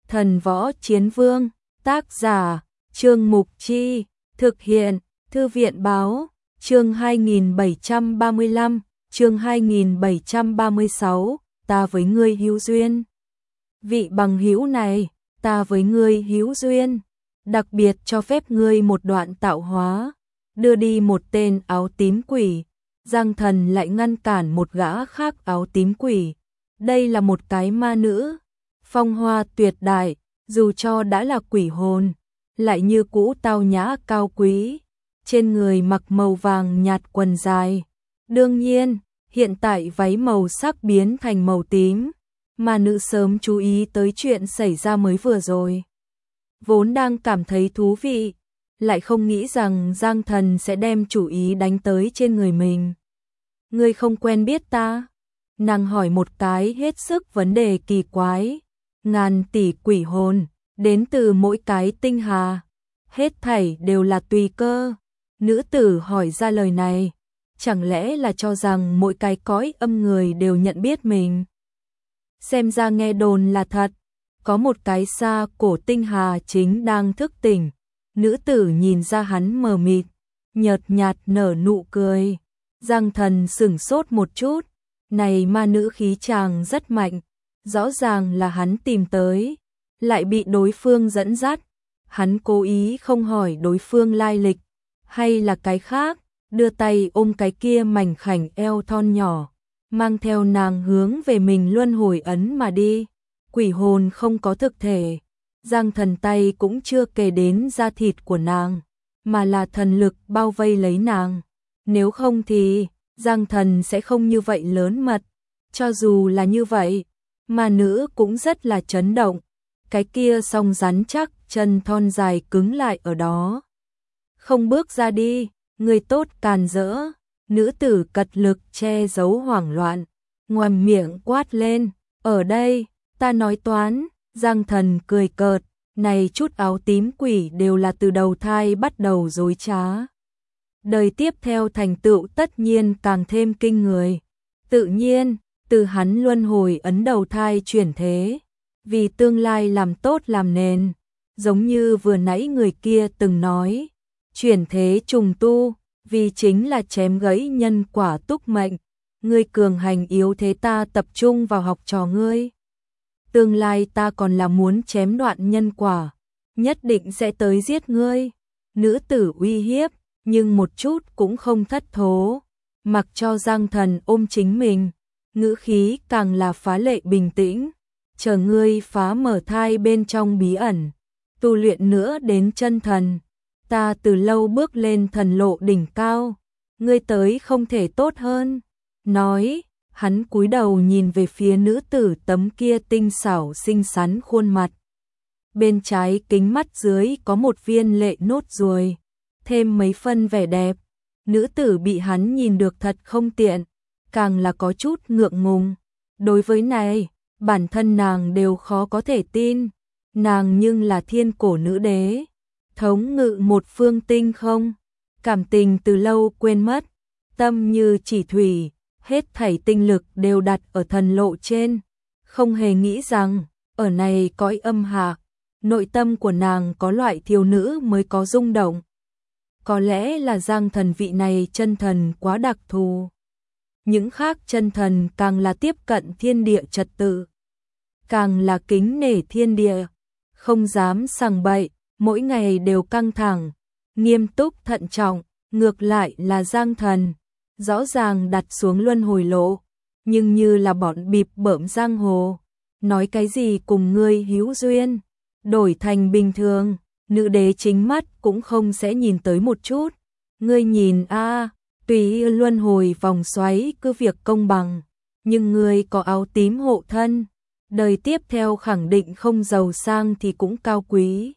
Thần Võ Chiến Vương, tác giả, Trương Mục Chi, thực hiện, Thư viện Báo, chương 2735, chương 2736, ta với ngươi hữu duyên. Vị bằng hữu này, ta với ngươi hữu duyên, đặc biệt cho phép ngươi một đoạn tạo hóa, đưa đi một tên áo tím quỷ. Giang Thần lại ngăn cản một gã khác áo tím quỷ. Đây là một cái ma nữ, phong hoa tuyệt đại, dù cho đã là quỷ hồn, lại như cũ tao nhã cao quý, trên người mặc màu vàng nhạt quần dài. Đương nhiên, hiện tại váy màu sắc biến thành màu tím, ma nữ sớm chú ý tới chuyện xảy ra mới vừa rồi. Vốn đang cảm thấy thú vị, lại không nghĩ rằng Giang Thần sẽ đem chủ ý đánh tới trên người mình. Ngươi không quen biết ta? Nàng hỏi một cái hết sức vấn đề kỳ quái. Ngàn tỷ quỷ hồn, đến từ mỗi cái tinh hà, hết thảy đều là tùy cơ. Nữ tử hỏi ra lời này, chẳng lẽ là cho rằng mỗi cái cõi âm người đều nhận biết mình? Xem ra nghe đồn là thật, có một cái xa cổ tinh hà chính đang thức tỉnh. Nữ tử nhìn ra hắn mờ mịt, nhợt nhạt nở nụ cười. Giang Thần sửng sốt một chút, này ma nữ khí chàng rất mạnh, rõ ràng là hắn tìm tới, lại bị đối phương dẫn dắt. Hắn cố ý không hỏi đối phương lai lịch, hay là cái khác, đưa tay ôm cái kia mảnh khảnh eo thon nhỏ, mang theo nàng hướng về mình luân hồi ấn mà đi. Quỷ hồn không có thực thể, Giang Thần tay cũng chưa kề đến da thịt của nàng, mà là thần lực bao vây lấy nàng. Nếu không thì Giang Thần sẽ không như vậy lớn mật. Cho dù là như vậy, mà nữ cũng rất là chấn động. Cái kia song rắn chắc, chân thon dài cứng lại ở đó. Không bước ra đi, người tốt càn rỡ. Nữ tử cật lực che giấu hoảng loạn, ngoàm miệng quát lên, ở đây, ta nói toán. Giang Thần cười cợt, này chút áo tím quỷ đều là từ đầu thai bắt đầu dối trá. Đời tiếp theo thành tựu tất nhiên càng thêm kinh người. Tự nhiên, từ hắn luân hồi ấn đầu thai chuyển thế, vì tương lai làm tốt làm nền, giống như vừa nãy người kia từng nói, chuyển thế trùng tu, vì chính là chém gãy nhân quả túc mệnh. Ngươi cường hành yếu thế, ta tập trung vào học trò ngươi. Tương lai ta còn là muốn chém đoạn nhân quả, nhất định sẽ tới giết ngươi. Nữ tử uy hiếp, nhưng một chút cũng không thất thố, mặc cho Giang Thần ôm chính mình, ngữ khí càng là phá lệ bình tĩnh. Chờ ngươi phá mở thai bên trong bí ẩn, tu luyện nữa đến chân thần, ta từ lâu bước lên thần lộ đỉnh cao, ngươi tới không thể tốt hơn. Nói, hắn cúi đầu nhìn về phía nữ tử tấm kia tinh xảo xinh xắn khuôn mặt. Bên trái kính mắt dưới có một viên lệ nốt ruồi, thêm mấy phân vẻ đẹp. Nữ tử bị hắn nhìn được thật không tiện, càng là có chút ngượng ngùng. Đối với này, bản thân nàng đều khó có thể tin. Nàng nhưng là thiên cổ nữ đế, thống ngự một phương tinh không, cảm tình từ lâu quên mất, tâm như chỉ thủy, hết thảy tinh lực đều đặt ở thần lộ trên, không hề nghĩ rằng ở này cõi âm hạ, nội tâm của nàng có loại thiếu nữ mới có rung động. Có lẽ là Giang Thần vị này chân thần quá đặc thù. Những khác chân thần càng là tiếp cận thiên địa trật tự, càng là kính nể thiên địa, không dám sằng bậy, mỗi ngày đều căng thẳng, nghiêm túc thận trọng. Ngược lại là Giang Thần, rõ ràng đặt xuống luân hồi lộ, nhưng như là bọn bịp bợm giang hồ, nói cái gì cùng ngươi hữu duyên, đổi thành bình thường, nữ đế chính mắt cũng không sẽ nhìn tới một chút. Ngươi nhìn a, tùy luân hồi vòng xoáy cứ việc công bằng, nhưng ngươi có áo tím hộ thân, đời tiếp theo khẳng định không giàu sang thì cũng cao quý.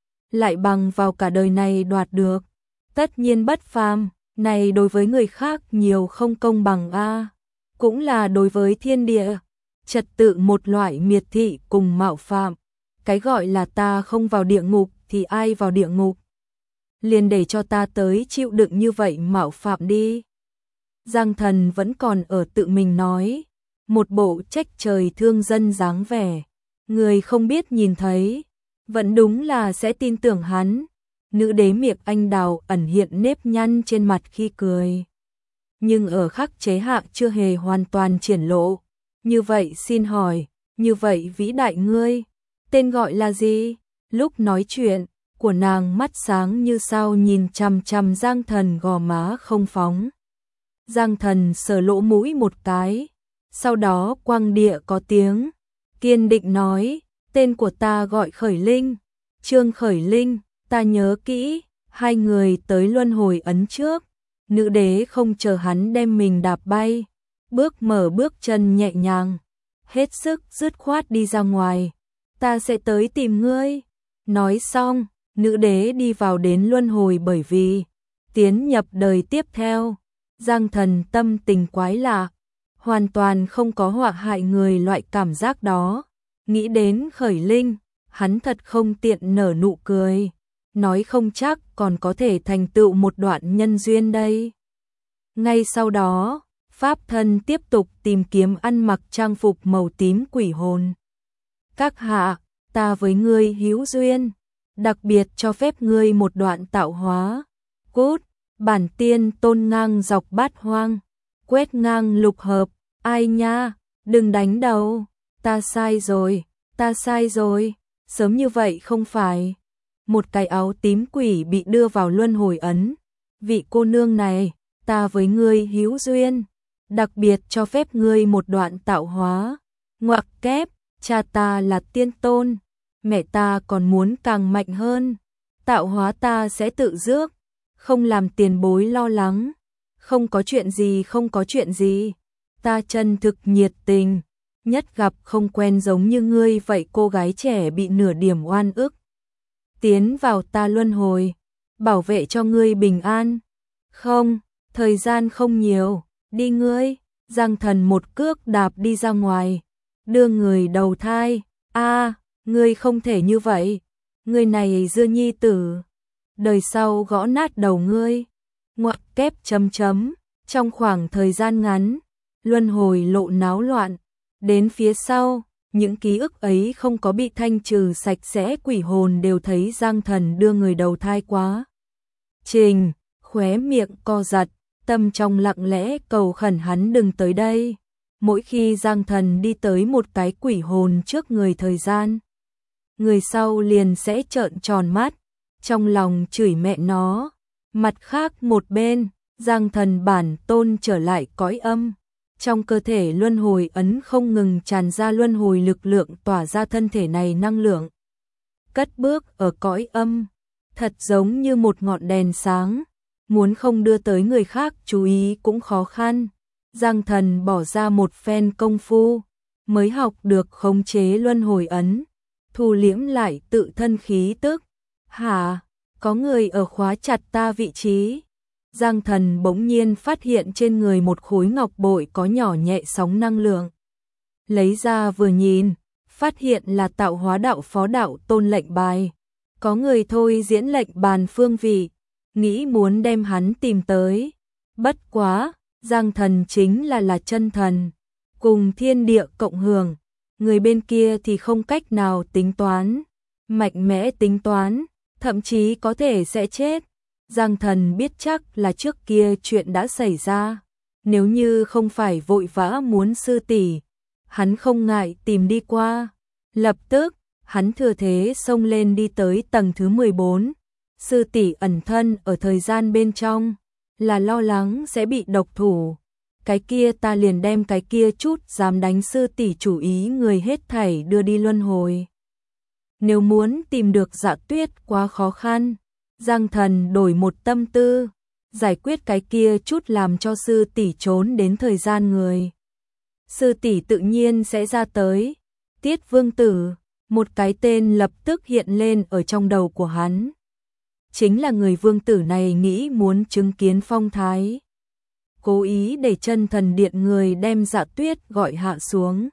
Lại bằng vào cả đời này đoạt được, tất nhiên bất phàm. Này đối với người khác nhiều không công bằng a, cũng là đối với thiên địa trật tự một loại miệt thị cùng mạo phạm. Cái gọi là ta không vào địa ngục thì ai vào địa ngục, liền để cho ta tới chịu đựng như vậy mạo phạm đi. Giang Thần vẫn còn ở tự mình nói, một bộ trách trời thương dân dáng vẻ, Người không biết nhìn thấy, vẫn đúng là sẽ tin tưởng hắn. Nữ đế miệng anh đào ẩn hiện nếp nhăn trên mặt khi cười. Nhưng ở khắc chế hạ chưa hề hoàn toàn triển lộ. Như vậy xin hỏi, như vậy vĩ đại ngươi, tên gọi là gì? Lúc nói chuyện, của nàng mắt sáng như sao nhìn chằm chằm Giang Thần gò má không phóng. Giang Thần sờ lỗ mũi một cái, sau đó quăng địa có tiếng, kiên định nói, tên của ta gọi Khởi Linh, Trương Khởi Linh, ta nhớ kỹ, hai người tới luân hồi ấn trước, nữ đế không chờ hắn đem mình đạp bay, mở bước chân nhẹ nhàng, hết sức dứt khoát đi ra ngoài, ta sẽ tới tìm ngươi. Nói xong, nữ đế đi vào đến luân hồi bởi vì tiến nhập đời tiếp theo. Giang Thần tâm tình quái lạ, hoàn toàn không có họa hại người loại cảm giác đó. Nghĩ đến Khởi Linh, hắn thật không tiện nở nụ cười, nói không chắc còn có thể thành tựu một đoạn nhân duyên đây. Ngay sau đó, pháp thân tiếp tục tìm kiếm ăn mặc trang phục màu tím quỷ hồn. Các hạ, ta với ngươi hữu duyên, đặc biệt cho phép ngươi một đoạn tạo hóa. Cút, bản tiên tôn ngang dọc bát hoang, quét ngang lục hợp, ai nha, đừng đánh đầu, ta sai rồi, sớm như vậy không phải. Một cái áo tím quỷ bị đưa vào luân hồi ấn. Vị cô nương này, ta với ngươi hữu duyên, đặc biệt cho phép ngươi một đoạn tạo hóa. Ngoặc kép, cha ta là tiên tôn, mẹ ta còn muốn càng mạnh hơn, tạo hóa ta sẽ tự rước, không làm tiền bối lo lắng. Không có chuyện gì, ta chân thực nhiệt tình, nhất gặp không quen giống như ngươi vậy cô gái trẻ bị nửa điểm oan ức. Tiến vào ta luân hồi, bảo vệ cho ngươi bình an. Không, thời gian không nhiều, đi ngươi. Giang Thần một cước đạp đi ra ngoài, đưa người đầu thai. Ngươi không thể như vậy, ngươi này dưa nhi tử, đời sau gõ nát đầu ngươi. Ngoặc kép chấm chấm, trong khoảng thời gian ngắn, luân hồi lộ náo loạn, đến phía sau, những ký ức ấy không có bị thanh trừ sạch sẽ, quỷ hồn đều thấy Giang Thần đưa người đầu thai quá. Trình, khóe miệng co giật, tâm trong lặng lẽ cầu khẩn hắn đừng tới đây. Mỗi khi Giang Thần đi tới một cái quỷ hồn trước người thời gian, người sau liền sẽ trợn tròn mắt, trong lòng chửi mẹ nó. Mặt khác một bên, Giang Thần bản tôn trở lại cõi âm. Trong cơ thể luân hồi ấn không ngừng tràn ra luân hồi lực lượng tỏa ra thân thể này năng lượng. Cất bước ở cõi âm, thật giống như một ngọn đèn sáng, muốn không đưa tới người khác chú ý cũng khó khăn. Giang Thần bỏ ra một phen công phu, mới học được khống chế luân hồi ấn, thu liễm lại tự thân khí tức. Hả? Có người ở khóa chặt ta vị trí. Giang Thần bỗng nhiên phát hiện trên người một khối ngọc bội có nhỏ nhẹ sóng năng lượng. Lấy ra vừa nhìn, phát hiện là tạo hóa đạo phó đạo tôn lệnh bài. Có người thôi diễn lệnh bàn phương vị, nghĩ muốn đem hắn tìm tới. Bất quá, Giang Thần chính là chân thần, cùng thiên địa cộng hưởng, người bên kia thì không cách nào tính toán, mạnh mẽ tính toán, thậm chí có thể sẽ chết. Giang Thần biết chắc là trước kia chuyện đã xảy ra, nếu như không phải vội vã muốn sư tỷ, hắn không ngại tìm đi qua. Lập tức, hắn thừa thế xông lên đi tới tầng thứ 14. Sư tỷ ẩn thân ở thời gian bên trong, là lo lắng sẽ bị độc thủ. Cái kia ta liền đem cái kia chút dám đánh sư tỷ chủ ý người hết thảy đưa đi luân hồi. Nếu muốn tìm được Dạ Tuyết quá khó khăn, Giang Thần đổi một tâm tư, giải quyết cái kia chút làm cho sư tỷ trốn đến thời gian người. Sư tỷ tự nhiên sẽ ra tới. Tiết Vương Tử, một cái tên lập tức hiện lên ở trong đầu của hắn. Chính là người vương tử này nghĩ muốn chứng kiến phong thái, cố ý để chân thần điện người đem Dạ Tuyết gọi hạ xuống,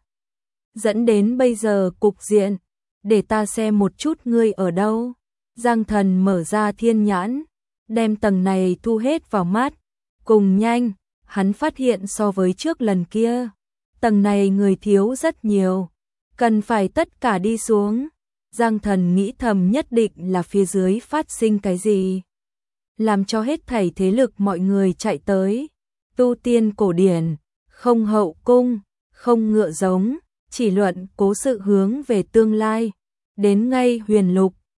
dẫn đến bây giờ cục diện. Để ta xem một chút ngươi ở đâu. Giang Thần mở ra thiên nhãn, đem tầng này thu hết vào mắt. Cùng nhanh, hắn phát hiện so với trước lần kia, tầng này người thiếu rất nhiều. cần phải tất cả đi xuống. Giang Thần nghĩ thầm nhất định là phía dưới phát sinh cái gì, làm cho hết thảy thế lực mọi người chạy tới. Tu tiên cổ điển, không hậu cung, không ngựa giống, chỉ luận cố sự hướng về tương lai. Đến ngay Huyền Lục,